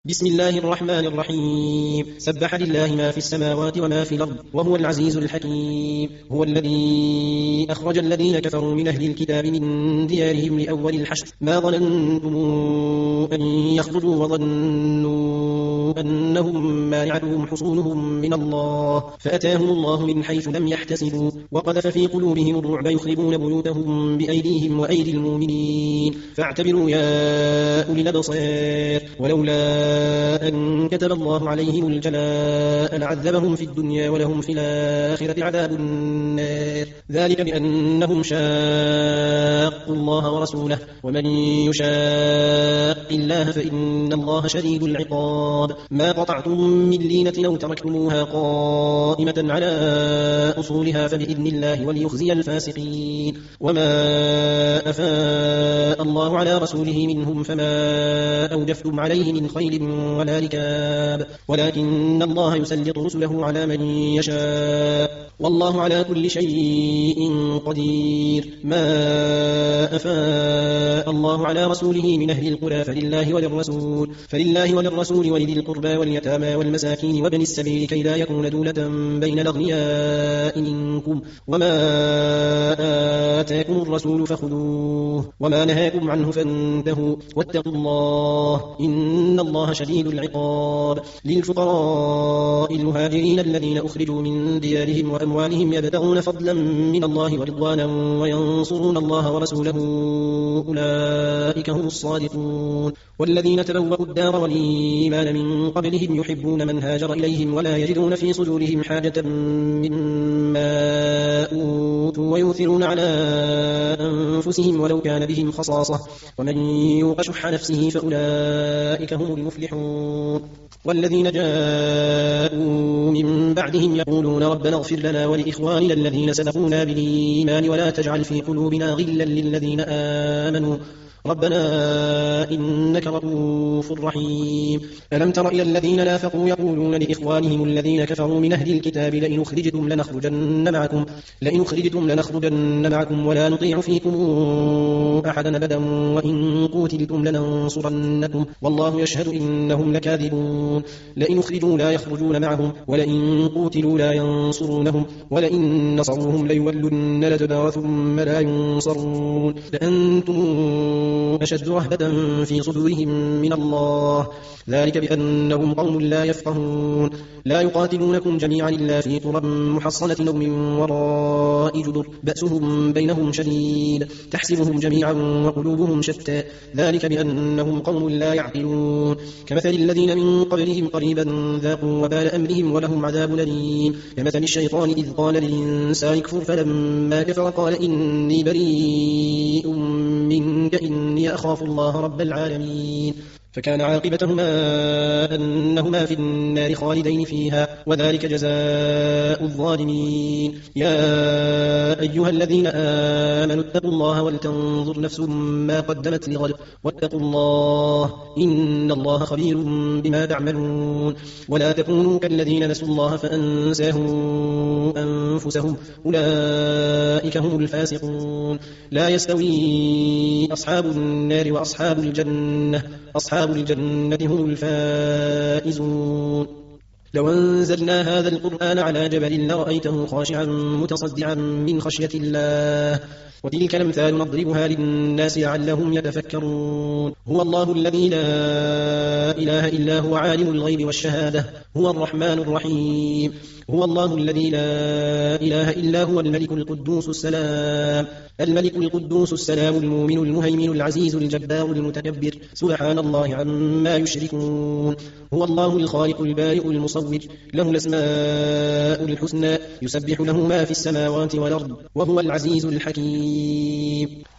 بسم الله الرحمن الرحيم. سبح لله ما في السماوات وما في الأرض وهو العزيز الحكيم. هو الذي أخرج الذين كفروا من أهل الكتاب من ديارهم لأول الحشر ما ظننتم أن يخرجوا وظنوا أنهم مانعتهم حصونهم من الله فأتاهم الله من حيث لم يحتسبوا وقذف في قلوبهم الرعب يخربون بيوتهم بأيديهم وأيدي المؤمنين فاعتبروا يا أولي الأبصار. ولولا أن كتب الله عليهم الجلاء لعذبهم في الدنيا ولهم في الآخرة عذاب النار ذلك بأنهم شاقوا الله ورسوله ومن يشاق الله فإن الله شديد العقاب. ما قطعتم من لينة أو تركتموها قائمة على أصولها فبإذن الله وليخزي الفاسقين. وما أفاء الله على رسوله منهم فما أوجفتم عليه من خيل ولا ركاب ولكن الله يسلط رسله على من يشاء والله على كل شيء قدير. ما أفاء الله على رسوله من أهل القرى فلله وللرسول ولذي القربى واليتامى والمساكين وابن السبيل كي لا يكون دولة بين الأغنياء منكم. وما آتاكم الرسول فخذوه وما نهاكم عنه فانتهوا واتقوا الله إن الله شديد العقاب. للفقراء المهاجرين الذين أخرجوا من ديارهم وأموالهم يبتغون فضلا من الله ورضوانا وينصرون الله ورسوله أولئك هم الصادقون. والذين تبوأوا الدار والإيمان من قبلهم يحبون من هاجر إليهم ولا يجدون في صدورهم حاجة مما أوتوا ويؤثرون على أنفسهم ولو كان بهم خصاصة ومن يوق شح نفسه فأولئك هم المفلحون. والذين جاءوا من بعدهم يقولون ربنا اغفر لنا ولإخواننا الذين سبقونا بالإيمان ولا تجعل في قلوبنا غلا للذين آمنوا ربنا إنك رؤوف رحيم. ألم تر إلى الذين نافقوا يقولون لإخوانهم الذين كفروا من أهل الكتاب لئن أخرجتم لنخرجن معكم ولا نطيع فيكم أحدا أبدا وإن قوتلتم لننصرنكم والله يشهد إنهم لكاذبون. لئن أخرجوا لا يخرجون معهم ولئن قوتلوا لا ينصرونهم ولئن نصروهم ليولن الأدبار ثم لا ينصرون لأنتم أشد رهبة في صدورهم من الله ذلك بأنهم قوم لا يفقهون. لا يقاتلونكم جميعا إلا في قرى محصنة أو من وراء جدر بأسهم بينهم شديد تحسبهم جميعا وقلوبهم شتى ذلك بأنهم قوم لا يعقلون. كمثل الذين من قبلهم قريبا ذاقوا وبال أمرهم ولهم عذاب أليم. كمثل الشيطان إذ قال للإنسان اكفر فلما كفر قال إني بريء منك إني أخاف الله رب العالمين فكان عاقبتهما أنهما في النار خالدين فيها وذلك جزاء الظالمين. يا أيها الذين آمنوا اتقوا الله ولتنظر نفس ما قدمت لغد واتقوا الله إن الله خبير بما تعملون. ولا تكونوا كالذين نسوا الله فأنساهم أنفسهم أولئك هم الفاسقون. لا يستوي أصحاب النار وأصحاب الجنة أصحاب الجنة هم الفائزون. لو أنزلنا هذا القرآن على جبل لرأيته خاشعا متصدعا من خشية الله وتلك الأمثال نضربها للناس لعلهم يتفكرون. هو الله الذي لا إله إلا هو عالم الغيب والشهادة هو الرحمن الرحيم. هو الله الذي لا إله إلا هو الملك القدوس السلام المؤمن المهيمن العزيز الجبار المتكبر سبحان الله عما يشركون. هو الله الخالق البارئ المصور له الأسماء الحسنى يسبح له ما في السماوات والأرض وهو العزيز الحكيم.